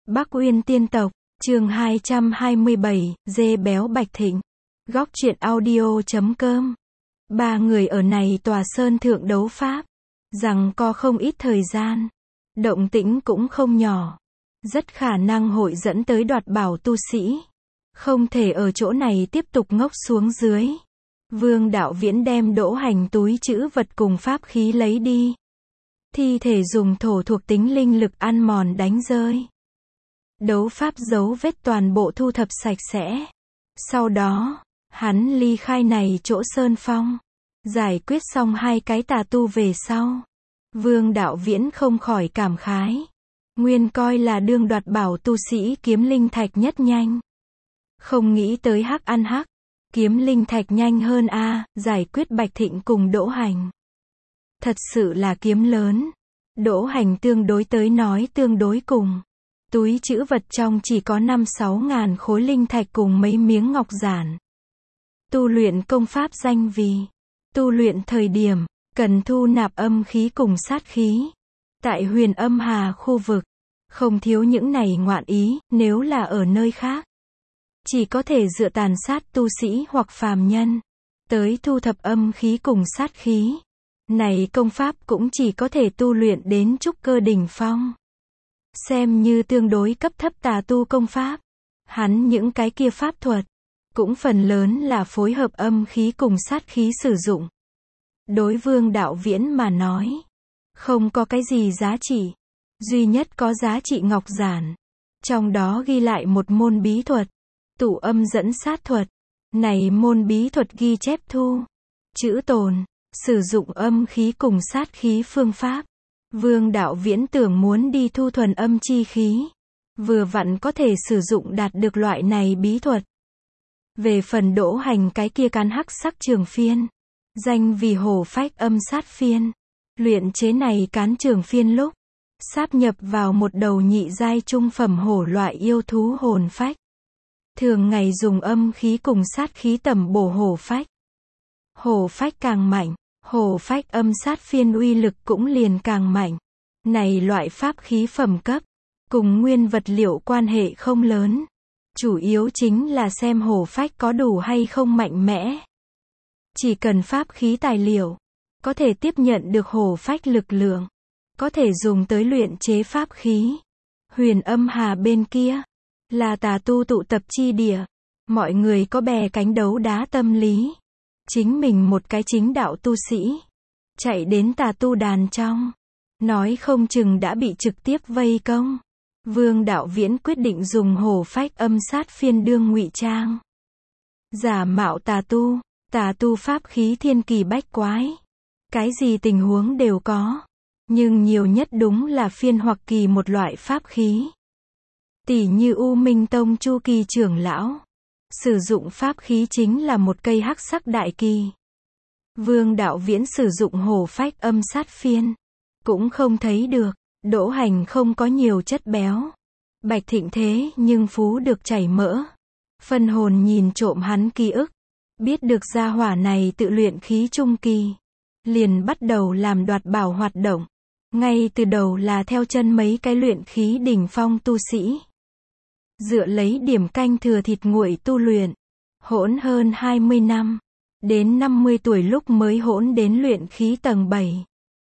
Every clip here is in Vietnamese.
Bắc Uyên Tiên Tộc, chương 227, Dê Béo Bạch Thịnh. Góc truyện audio.com. Ba người ở này tòa sơn thượng đấu pháp, rằng có không ít thời gian. Động tĩnh cũng không nhỏ. Rất khả năng hội dẫn tới đoạt bảo tu sĩ. Không thể ở chỗ này tiếp tục ngốc xuống dưới. Vương Đạo Viễn đem Đỗ Hành túi trữ vật cùng pháp khí lấy đi. Thi thể dùng thổ thuộc tính linh lực ăn mòn đánh rơi. Đấu pháp dấu vết toàn bộ thu thập sạch sẽ. Sau đó, hắn ly khai này chỗ sơn phong. Giải quyết xong hai cái tà tu về sau. Vương Đạo Viễn không khỏi cảm khái. Nguyên coi là đương đoạt bảo tu sĩ kiếm linh thạch nhất nhanh. Không nghĩ tới hắc ăn hắc. Kiếm linh thạch nhanh hơn giải quyết Bạch Thịnh cùng Đỗ Hành. Thật sự là kiếm lớn. Đỗ Hành tương đối tới nói tương đối cùng. Túi trữ vật trong chỉ có 5-6 ngàn khối linh thạch cùng mấy miếng ngọc giản. Tu luyện công pháp danh vì. Tu luyện thời điểm, cần thu nạp âm khí cùng sát khí. Tại Huyền Âm Hà khu vực, không thiếu những này ngoạn ý, nếu là ở nơi khác. Chỉ có thể dựa tàn sát tu sĩ hoặc phàm nhân. Tới thu thập âm khí cùng sát khí. Này công pháp cũng chỉ có thể tu luyện đến trúc cơ đỉnh phong. Xem như tương đối cấp thấp tà tu công pháp. Hắn những cái kia pháp thuật, cũng phần lớn là phối hợp âm khí cùng sát khí sử dụng. Đối Vương Đạo Viễn mà nói, không có cái gì giá trị. Duy nhất có giá trị ngọc giản. Trong đó ghi lại một môn bí thuật. Tụ âm dẫn sát thuật. Này môn bí thuật ghi chép thu, trữ tồn, sử dụng âm khí cùng sát khí phương pháp. Vương Đạo Viễn tưởng muốn đi thu thuần âm chi khí. Vừa vặn có thể sử dụng đạt được loại này bí thuật. Về phần Đỗ Hành cái kia cán hắc sắc trường phiên. Danh vì hổ phách âm sát phiên. Luyện chế này cán trường phiên lúc. Sáp nhập vào một đầu nhị giai trung phẩm hổ loại yêu thú hồn phách. Thường ngày dùng âm khí cùng sát khí tẩm bổ hổ phách. Hổ phách càng mạnh. Hổ phách âm sát phiên uy lực cũng liền càng mạnh. Này loại pháp khí phẩm cấp, cùng nguyên vật liệu quan hệ không lớn. Chủ yếu chính là xem hổ phách có đủ hay không mạnh mẽ. Chỉ cần pháp khí tài liệu, có thể tiếp nhận được hổ phách lực lượng, có thể dùng tới luyện chế pháp khí. Huyền Âm Hà bên kia, là tà tu tụ tập chi địa. Mọi người có bè cánh đấu đá tâm lý. Chính mình một cái chính đạo tu sĩ. Chạy đến tà tu đàn trong. Nói không chừng đã bị trực tiếp vây công. Vương Đạo Viễn quyết định dùng hổ phách âm sát phiên đương ngụy trang. Giả mạo tà tu pháp khí thiên kỳ bách quái. Cái gì tình huống đều có. Nhưng nhiều nhất đúng là phiên hoặc kỳ một loại pháp khí. Tỷ như U Minh Tông Chu Kỳ trưởng lão. Sử dụng pháp khí chính là một cây hắc sắc đại kỳ. Vương Đạo Viễn sử dụng hổ phách âm sát phiên. Cũng không thấy được. Đỗ Hành không có nhiều chất béo. Bạch Thịnh thế nhưng phú được chảy mỡ. Phân hồn nhìn trộm hắn ký ức. Biết được gia hỏa này tự luyện khí trung kỳ. Liền bắt đầu làm đoạt bảo hoạt động. Ngay từ đầu là theo chân mấy cái luyện khí đỉnh phong tu sĩ. Dựa lấy điểm canh thừa thịt nguội tu luyện. Hỗn hơn 20 năm. Đến 50 tuổi lúc mới hỗn đến luyện khí tầng 7.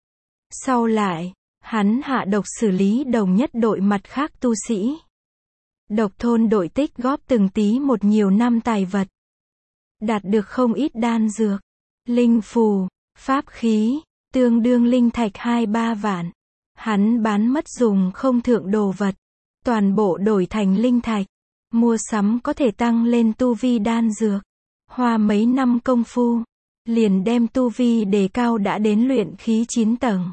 Sau lại, hắn hạ độc xử lý đồng nhất đội mặt khác tu sĩ. Độc thôn đội tích góp từng tí một nhiều năm tài vật. Đạt được không ít đan dược, linh phù, pháp khí, tương đương linh thạch 2-3 vạn. Hắn bán mất dùng không thượng đồ vật. Toàn bộ đổi thành linh thạch. Mua sắm có thể tăng lên tu vi đan dược. Hoa mấy năm công phu. Liền đem tu vi đề cao đã đến luyện khí 9 tầng.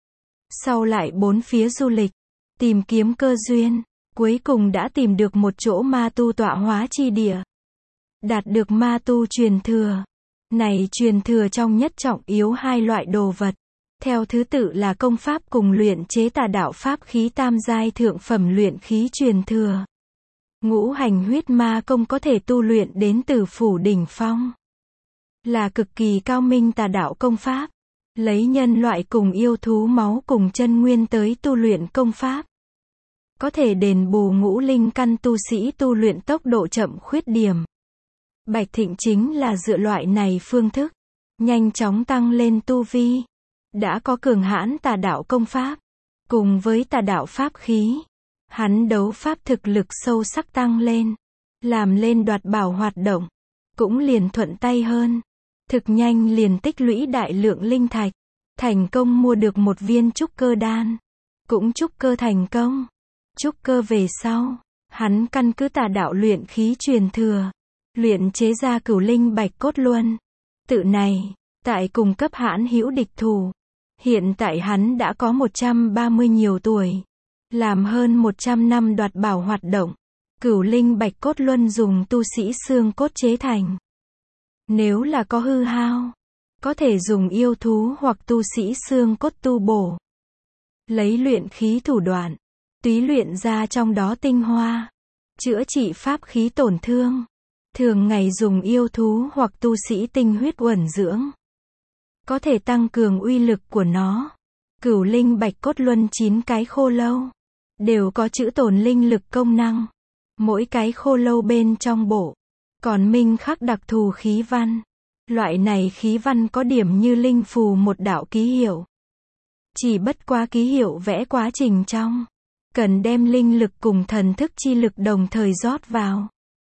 Sau lại bốn phía du lịch. Tìm kiếm cơ duyên. Cuối cùng đã tìm được một chỗ ma tu tọa hóa chi địa. Đạt được ma tu truyền thừa. Này truyền thừa trong nhất trọng yếu hai loại đồ vật. Theo thứ tự là công pháp cùng luyện chế tà đạo pháp khí tam giai thượng phẩm luyện khí truyền thừa. Ngũ hành huyết ma công có thể tu luyện đến tử phủ đỉnh phong. Là cực kỳ cao minh tà đạo công pháp. Lấy nhân loại cùng yêu thú máu cùng chân nguyên tới tu luyện công pháp. có thể đền bù ngũ linh căn tu sĩ tu luyện tốc độ chậm khuyết điểm. Bạch Thịnh chính là dựa loại này phương thức, nhanh chóng tăng lên tu vi. Đã có cường hãn tà đạo công pháp, cùng với tà đạo pháp khí, hắn đấu pháp thực lực sâu sắc tăng lên, làm lên đoạt bảo hoạt động, cũng liền thuận tay hơn. Thực nhanh liền tích lũy đại lượng linh thạch, thành công mua được một viên trúc cơ đan, cũng trúc cơ thành công. Trúc cơ về sau, hắn căn cứ tà đạo luyện khí truyền thừa, luyện chế ra cửu linh bạch cốt luân. Tự này, tại cùng cấp hãn hữu địch thủ. Hiện tại hắn đã có 130 nhiều tuổi, làm hơn 100 năm đoạt bảo hoạt động. Cửu linh bạch cốt luân dùng tu sĩ xương cốt chế thành. Nếu là có hư hao, có thể dùng yêu thú hoặc tu sĩ xương cốt tu bổ. Lấy luyện khí thủ đoạn, túy luyện ra trong đó tinh hoa, chữa trị pháp khí tổn thương. Thường ngày dùng yêu thú hoặc tu sĩ tinh huyết uẩn dưỡng, có thể tăng cường uy lực của nó. Cửu linh bạch cốt luân 9 cái khô lâu, đều có chữ tồn linh lực công năng. Mỗi cái khô lâu bên trong bộ, còn minh khắc đặc thù khí văn. Loại này khí văn có điểm như linh phù một đạo ký hiệu. Chỉ bất quá ký hiệu vẽ quá trình trong, cần đem linh lực cùng thần thức chi lực đồng thời rót vào.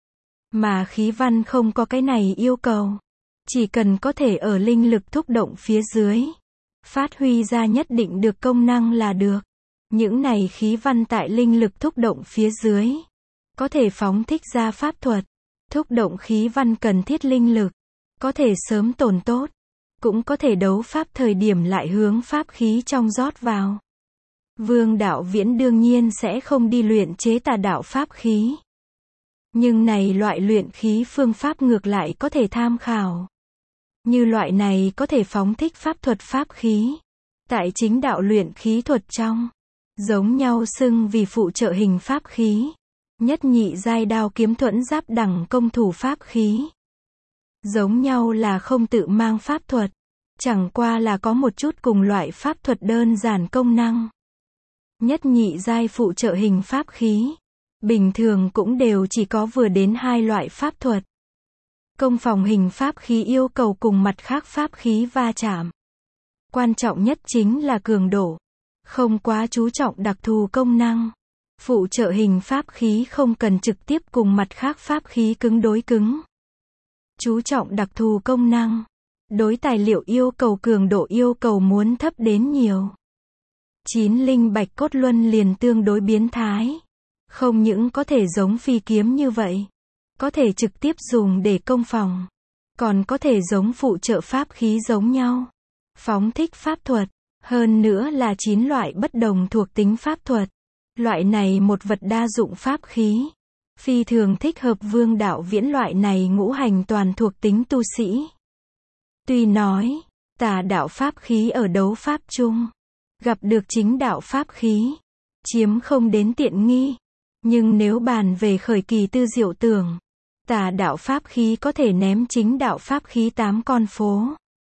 Mà khí văn không có cái này yêu cầu. Chỉ cần có thể ở linh lực thúc động phía dưới, phát huy ra nhất định được công năng là được. Những này khí văn tại linh lực thúc động phía dưới, có thể phóng thích ra pháp thuật. Thúc động khí văn cần thiết linh lực, có thể sớm tồn tốt, cũng có thể đấu pháp thời điểm lại hướng pháp khí trong rót vào. Vương Đạo Viễn đương nhiên sẽ không đi luyện chế tà đạo pháp khí. Nhưng này loại luyện khí phương pháp ngược lại có thể tham khảo. Như loại này có thể phóng thích pháp thuật pháp khí. Tại chính đạo luyện khí thuật trong, giống nhau xưng vì phụ trợ hình pháp khí. Nhất nhị giai đao kiếm thuẫn giáp đẳng công thủ pháp khí. Giống nhau là không tự mang pháp thuật, chẳng qua là có một chút cùng loại pháp thuật đơn giản công năng. Nhất nhị giai phụ trợ hình pháp khí, bình thường cũng đều chỉ có vừa đến 2 loại pháp thuật. Công phòng hình pháp khí yêu cầu cùng mặt khác pháp khí va chạm. Quan trọng nhất chính là cường độ, không quá chú trọng đặc thù công năng. Phụ trợ hình pháp khí không cần trực tiếp cùng mặt khác pháp khí cứng đối cứng. Chú trọng đặc thù công năng. Đối tài liệu yêu cầu cường độ yêu cầu muốn thấp đến nhiều. 9 linh bạch cốt luân liền tương đối biến thái. Không những có thể giống phi kiếm như vậy, có thể trực tiếp dùng để công phòng, còn có thể giống phụ trợ pháp khí giống nhau, phóng thích pháp thuật, hơn nữa là 9 loại bất đồng thuộc tính pháp thuật. Loại này một vật đa dụng pháp khí, phi thường thích hợp Vương Đạo Viễn loại này ngũ hành toàn thuộc tính tu sĩ. Tuy nói, tà đạo pháp khí ở đấu pháp chung, gặp được chính đạo pháp khí, chiếm không đến tiện nghi. Nhưng nếu bàn về khởi kỳ tư diệu tưởng, tà đạo pháp khí có thể ném chính đạo pháp khí 8 con phố.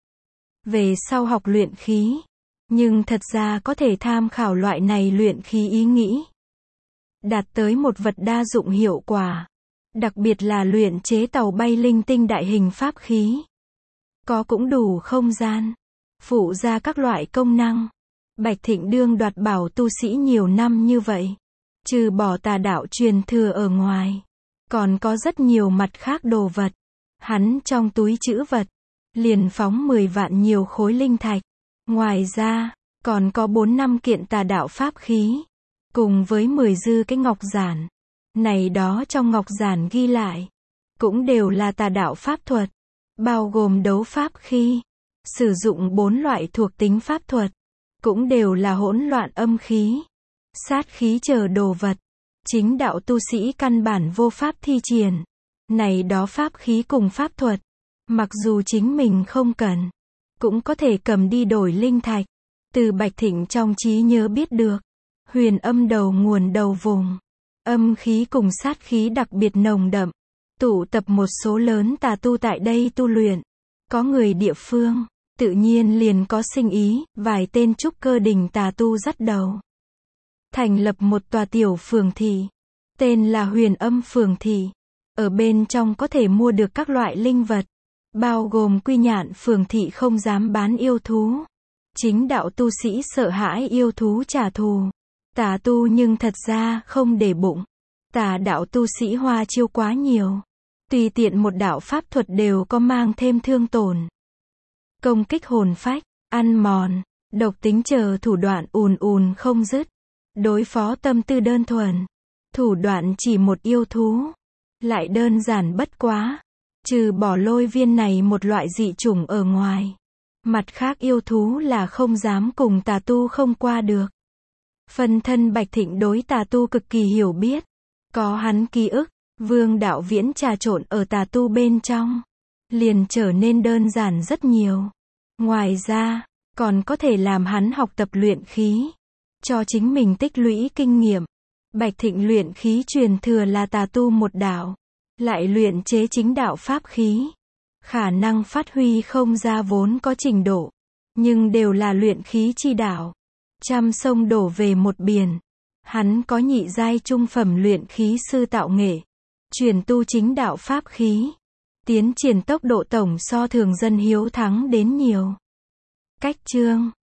Về sau học luyện khí, nhưng thật ra có thể tham khảo loại này luyện khí ý nghĩ. Đạt tới một vật đa dụng hiệu quả. Đặc biệt là luyện chế tàu bay linh tinh đại hình pháp khí. Có cũng đủ không gian. Phụ ra các loại công năng. Bạch Thịnh đương đoạt bảo tu sĩ nhiều năm như vậy. Trừ bỏ tà đạo truyền thừa ở ngoài, còn có rất nhiều mặt khác đồ vật. Hắn trong túi trữ vật, liền phóng 10 vạn nhiều khối linh thạch. Ngoài ra, còn có 4-5 kiện tà đạo pháp khí, cùng với 10 dư cái ngọc giản. Này đó trong ngọc giản ghi lại, cũng đều là tà đạo pháp thuật, bao gồm đấu pháp khí, sử dụng 4 loại thuộc tính pháp thuật, cũng đều là hỗn loạn âm khí, sát khí chờ đồ vật. Chính đạo tu sĩ căn bản vô pháp thi triển. Này đó pháp khí cùng pháp thuật, mặc dù chính mình không cần, cũng có thể cầm đi đổi linh thạch. Từ Bạch Thịnh trong trí nhớ biết được, huyền âm đầu nguồn đầu vùng, âm khí cùng sát khí đặc biệt nồng đậm, tụ tập một số lớn tà tu tại đây tu luyện. Có người địa phương, tự nhiên liền có sinh ý, vài tên trúc cơ đỉnh tà tu dắt đầu. thành lập một tòa tiểu phường thị, tên là Huyền Âm Phường Thị. Ở bên trong có thể mua được các loại linh vật, bao gồm quy nhạn. Phường thị không dám bán yêu thú. Chính đạo tu sĩ sợ hãi yêu thú trả thù. Tà tu nhưng thật ra không để bụng. Tà đạo tu sĩ hoa chiêu quá nhiều. Tùy tiện một đạo pháp thuật đều có mang thêm thương tổn. Công kích hồn phách, ăn mòn, độc tính chờ thủ đoạn ùn không dứt. Đối phó tâm tư đơn thuần. Thủ đoạn chỉ một yêu thú. Lại đơn giản bất quá. Trừ bỏ lôi viên này một loại dị chủng ở ngoài. Mặt khác yêu thú là không dám cùng tà tu không qua được. Phân thân Bạch Thịnh đối tà tu cực kỳ hiểu biết. Có hắn ký ức, Vương Đạo Viễn trà trộn ở tà tu bên trong. Liền trở nên đơn giản rất nhiều. Ngoài ra, còn có thể làm hắn học tập luyện khí. Cho chính mình tích lũy kinh nghiệm. Bạch Thịnh luyện khí truyền thừa là tà tu một đạo. Lại luyện chế chính đạo pháp khí. Khả năng phát huy không ra vốn có trình độ. Nhưng đều là luyện khí chi đạo. Trăm sông đổ về một biển. Hắn có nhị giai trung phẩm luyện khí sư tạo nghệ. Truyền tu chính đạo pháp khí. Tiến triển tốc độ tổng so thường dân hiếu thắng đến nhiều. Cách chương